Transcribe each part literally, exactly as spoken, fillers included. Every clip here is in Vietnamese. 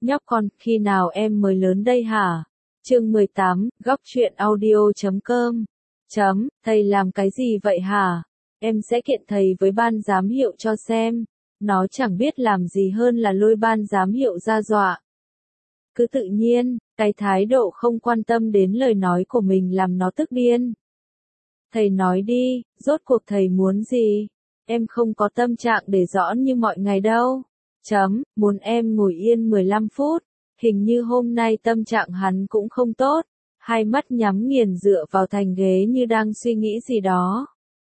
Nhóc con, khi nào em mới lớn đây hả? Chương mười tám, góc truyện audio chấm com. Chấm, thầy làm cái gì vậy hả? Em sẽ kiện thầy với ban giám hiệu cho xem. Nó chẳng biết làm gì hơn là lôi ban giám hiệu ra dọa. Cứ tự nhiên, cái thái độ không quan tâm đến lời nói của mình làm nó tức điên. Thầy nói đi, rốt cuộc thầy muốn gì? Em không có tâm trạng để rõ như mọi ngày đâu. Chấm, muốn em ngồi yên mười lăm phút. Hình như hôm nay tâm trạng hắn cũng không tốt. Hai mắt nhắm nghiền dựa vào thành ghế như đang suy nghĩ gì đó.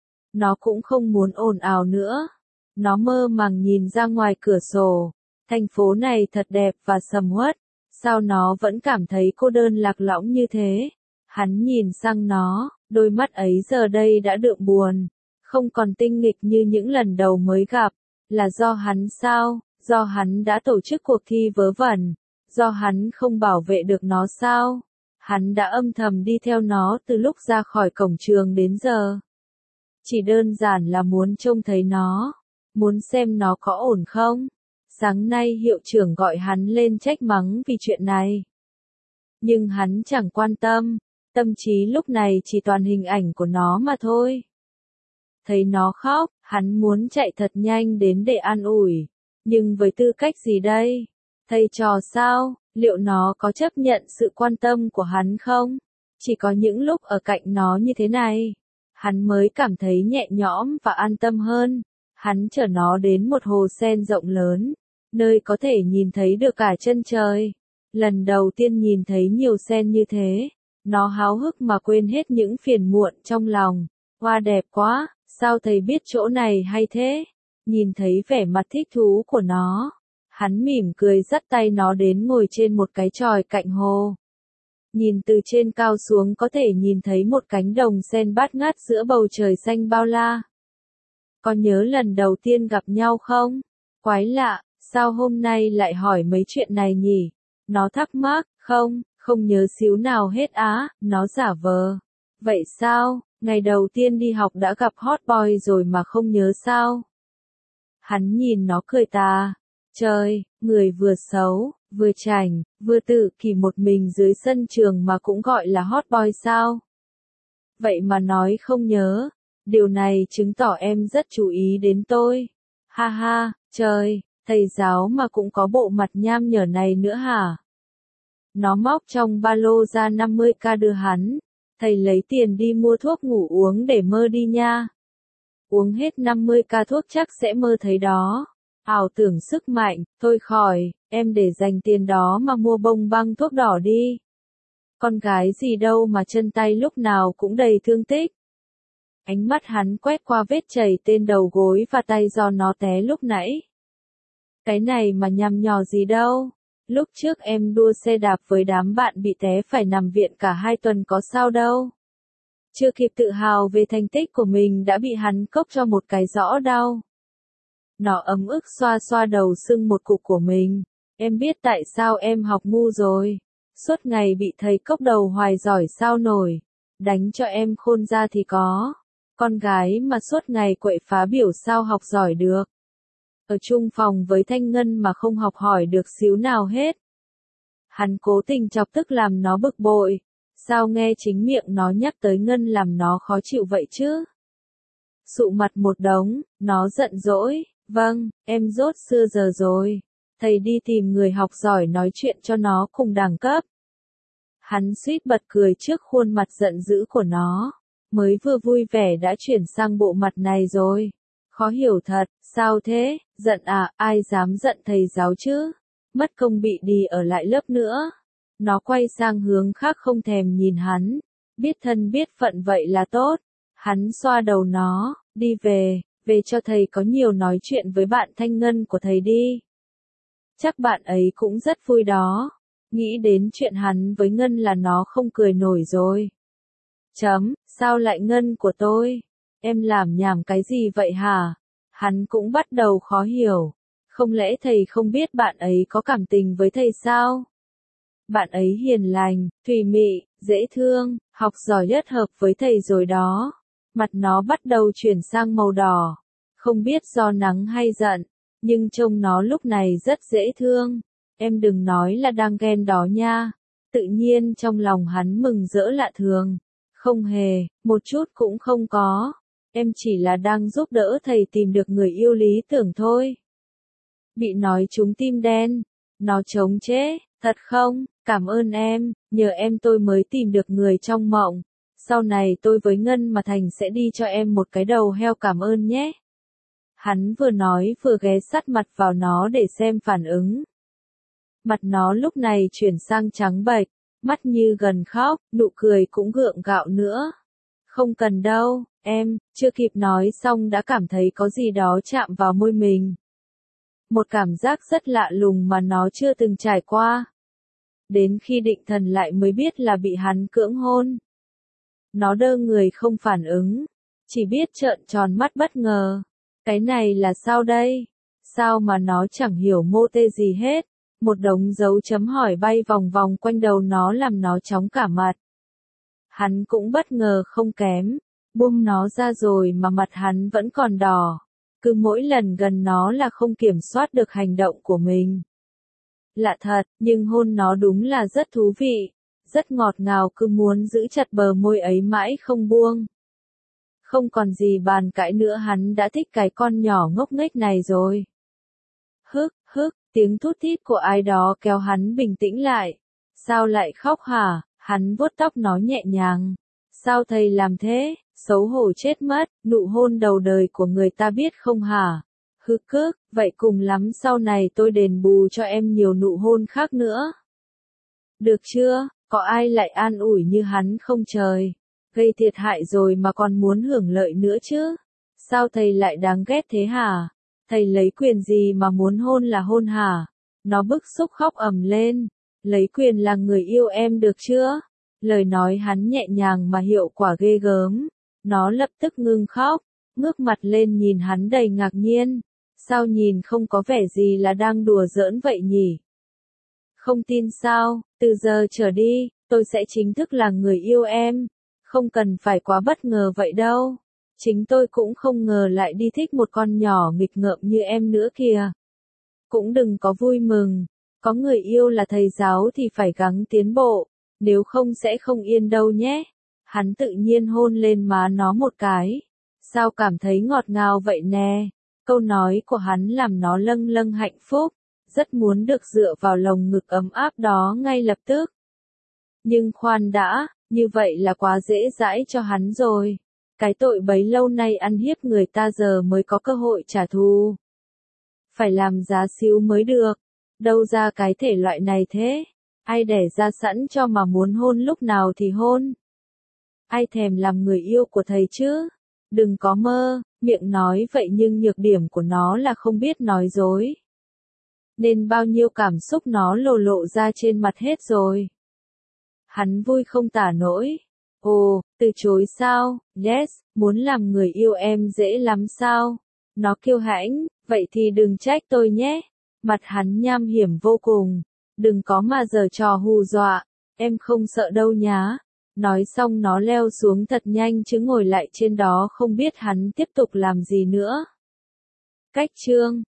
Nó cũng không muốn ồn ào nữa. Nó mơ màng nhìn ra ngoài cửa sổ. Thành phố này thật đẹp và sầm uất. Sao nó vẫn cảm thấy cô đơn lạc lõng như thế? Hắn nhìn sang nó, đôi mắt ấy giờ đây đã đượm buồn. Không còn tinh nghịch như những lần đầu mới gặp. Là do hắn sao? Do hắn đã tổ chức cuộc thi vớ vẩn. Do hắn không bảo vệ được nó sao? Hắn đã âm thầm đi theo nó từ lúc ra khỏi cổng trường đến giờ. Chỉ đơn giản là muốn trông thấy nó. Muốn xem nó có ổn không? Sáng nay hiệu trưởng gọi hắn lên trách mắng vì chuyện này. Nhưng hắn chẳng quan tâm. Tâm trí lúc này chỉ toàn hình ảnh của nó mà thôi. Thấy nó khóc, hắn muốn chạy thật nhanh đến để an ủi. Nhưng với tư cách gì đây? Thầy trò sao? Liệu nó có chấp nhận sự quan tâm của hắn không? Chỉ có những lúc ở cạnh nó như thế này, hắn mới cảm thấy nhẹ nhõm và an tâm hơn. Hắn chở nó đến một hồ sen rộng lớn, nơi có thể nhìn thấy được cả chân trời. Lần đầu tiên nhìn thấy nhiều sen như thế, nó háo hức mà quên hết những phiền muộn trong lòng. Hoa đẹp quá, sao thầy biết chỗ này hay thế? Nhìn thấy vẻ mặt thích thú của nó, hắn mỉm cười dắt tay nó đến ngồi trên một cái chòi cạnh hồ. Nhìn từ trên cao xuống có thể nhìn thấy một cánh đồng sen bát ngát giữa bầu trời xanh bao la. Có nhớ lần đầu tiên gặp nhau không? Quái lạ, sao hôm nay lại hỏi mấy chuyện này nhỉ? Nó thắc mắc, không, không nhớ xíu nào hết á, nó giả vờ. Vậy sao, ngày đầu tiên đi học đã gặp hot boy rồi mà không nhớ sao? Hắn nhìn nó cười tà. Trời, người vừa xấu, vừa chảnh, vừa tự kỷ một mình dưới sân trường mà cũng gọi là hot boy sao? Vậy mà nói không nhớ. Điều này chứng tỏ em rất chú ý đến tôi. Ha ha, trời, thầy giáo mà cũng có bộ mặt nham nhở này nữa hả? Nó móc trong ba lô ra năm mươi k đưa hắn. Thầy lấy tiền đi mua thuốc ngủ uống để mơ đi nha. Uống hết năm mươi k thuốc chắc sẽ mơ thấy đó. Ảo tưởng sức mạnh, thôi khỏi, em để dành tiền đó mà mua bông băng thuốc đỏ đi. Con gái gì đâu mà chân tay lúc nào cũng đầy thương tích. Ánh mắt hắn quét qua vết chảy tên đầu gối và tay do nó té lúc nãy. Cái này mà nhằm nhò gì đâu. Lúc trước em đua xe đạp với đám bạn bị té phải nằm viện cả hai tuần có sao đâu. Chưa kịp tự hào về thành tích của mình đã bị hắn cốc cho một cái rõ đau. Nó ấm ức xoa xoa đầu sưng một cục của mình. Em biết tại sao em học ngu rồi. Suốt ngày bị thầy cốc đầu hoài giỏi sao nổi. Đánh cho em khôn ra thì có. Con gái mà suốt ngày quậy phá biểu sao học giỏi được. Ở chung phòng với Thanh Ngân mà không học hỏi được xíu nào hết. Hắn cố tình chọc tức làm nó bực bội. Sao nghe chính miệng nó nhắc tới Ngân làm nó khó chịu vậy chứ? Sụ mặt một đống, nó giận dỗi. Vâng, em rốt xưa giờ rồi. Thầy đi tìm người học giỏi nói chuyện cho nó cùng đẳng cấp. Hắn suýt bật cười trước khuôn mặt giận dữ của nó. Mới vừa vui vẻ đã chuyển sang bộ mặt này rồi. Khó hiểu thật, sao thế? Giận à, ai dám giận thầy giáo chứ? Mất công bị đi ở lại lớp nữa. Nó quay sang hướng khác không thèm nhìn hắn. Biết thân biết phận vậy là tốt. Hắn xoa đầu nó, đi về, về cho thầy có nhiều nói chuyện với bạn Thanh Ngân của thầy đi. Chắc bạn ấy cũng rất vui đó. Nghĩ đến chuyện hắn với Ngân là nó không cười nổi rồi. Chấm, sao lại Ngân của tôi? Em làm nhảm cái gì vậy hả? Hắn cũng bắt đầu khó hiểu. Không lẽ thầy không biết bạn ấy có cảm tình với thầy sao? Bạn ấy hiền lành, thùy mị, dễ thương, học giỏi nhất hợp với thầy rồi đó. Mặt nó bắt đầu chuyển sang màu đỏ. Không biết do nắng hay giận, nhưng trông nó lúc này rất dễ thương. Em đừng nói là đang ghen đó nha. Tự nhiên trong lòng hắn mừng rỡ lạ thường. Không hề, một chút cũng không có. Em chỉ là đang giúp đỡ thầy tìm được người yêu lý tưởng thôi. Bị nói trúng tim đen. Nó trống chế, thật không? Cảm ơn em, nhờ em tôi mới tìm được người trong mộng. Sau này tôi với Ngân mà Thành sẽ đi cho em một cái đầu heo cảm ơn nhé. Hắn vừa nói vừa ghé sát mặt vào nó để xem phản ứng. Mặt nó lúc này chuyển sang trắng bệch, mắt như gần khóc, nụ cười cũng gượng gạo nữa. Không cần đâu, em, chưa kịp nói xong đã cảm thấy có gì đó chạm vào môi mình. Một cảm giác rất lạ lùng mà nó chưa từng trải qua. Đến khi định thần lại mới biết là bị hắn cưỡng hôn. Nó đơ người không phản ứng, chỉ biết trợn tròn mắt bất ngờ. Cái này là sao đây? Sao mà nó chẳng hiểu mô tê gì hết? Một đống dấu chấm hỏi bay vòng vòng quanh đầu nó làm nó chóng cả mặt. Hắn cũng bất ngờ không kém, buông nó ra rồi mà mặt hắn vẫn còn đỏ. Cứ mỗi lần gần nó là không kiểm soát được hành động của mình. Lạ thật, nhưng hôn nó đúng là rất thú vị, rất ngọt ngào, cứ muốn giữ chặt bờ môi ấy mãi không buông. Không còn gì bàn cãi nữa, hắn đã thích cái con nhỏ ngốc nghếch này rồi. Hức, hức, tiếng thút thít của ai đó kéo hắn bình tĩnh lại. Sao lại khóc hả? Hắn vuốt tóc nó nhẹ nhàng. Sao thầy làm thế? Xấu hổ chết mất, nụ hôn đầu đời của người ta biết không hả? Hức cức, vậy cùng lắm sau này tôi đền bù cho em nhiều nụ hôn khác nữa. Được chưa? Có ai lại an ủi như hắn không trời? Gây thiệt hại rồi mà còn muốn hưởng lợi nữa chứ? Sao thầy lại đáng ghét thế hả? Thầy lấy quyền gì mà muốn hôn là hôn hả? Nó bức xúc khóc ầm lên. Lấy quyền là người yêu em được chưa? Lời nói hắn nhẹ nhàng mà hiệu quả ghê gớm. Nó lập tức ngưng khóc, ngước mặt lên nhìn hắn đầy ngạc nhiên. Sao nhìn không có vẻ gì là đang đùa giỡn vậy nhỉ? Không tin sao, từ giờ trở đi, tôi sẽ chính thức là người yêu em. Không cần phải quá bất ngờ vậy đâu. Chính tôi cũng không ngờ lại đi thích một con nhỏ nghịch ngợm như em nữa kìa. Cũng đừng có vui mừng. Có người yêu là thầy giáo thì phải gắng tiến bộ. Nếu không sẽ không yên đâu nhé. Hắn tự nhiên hôn lên má nó một cái. Sao cảm thấy ngọt ngào vậy nè? Câu nói của hắn làm nó lâng lâng hạnh phúc. Rất muốn được dựa vào lồng ngực ấm áp đó ngay lập tức. Nhưng khoan đã, như vậy là quá dễ dãi cho hắn rồi. Cái tội bấy lâu nay ăn hiếp người ta giờ mới có cơ hội trả thù. Phải làm giá xíu mới được. Đâu ra cái thể loại này thế? Ai đẻ ra sẵn cho mà muốn hôn lúc nào thì hôn? Ai thèm làm người yêu của thầy chứ? Đừng có mơ, miệng nói vậy nhưng nhược điểm của nó là không biết nói dối. Nên bao nhiêu cảm xúc nó lộ lộ ra trên mặt hết rồi. Hắn vui không tả nổi. Ồ, từ chối sao? Yes, muốn làm người yêu em dễ lắm sao? Nó kiêu hãnh, vậy thì đừng trách tôi nhé. Mặt hắn nham hiểm vô cùng. Đừng có mà giở trò hù dọa, em không sợ đâu nhá. Nói xong nó leo xuống thật nhanh chứ ngồi lại trên đó không biết hắn tiếp tục làm gì nữa. Cách chương